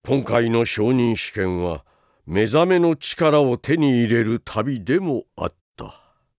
今回の昇任試験は目覚めの力を手に入れる旅でもあった。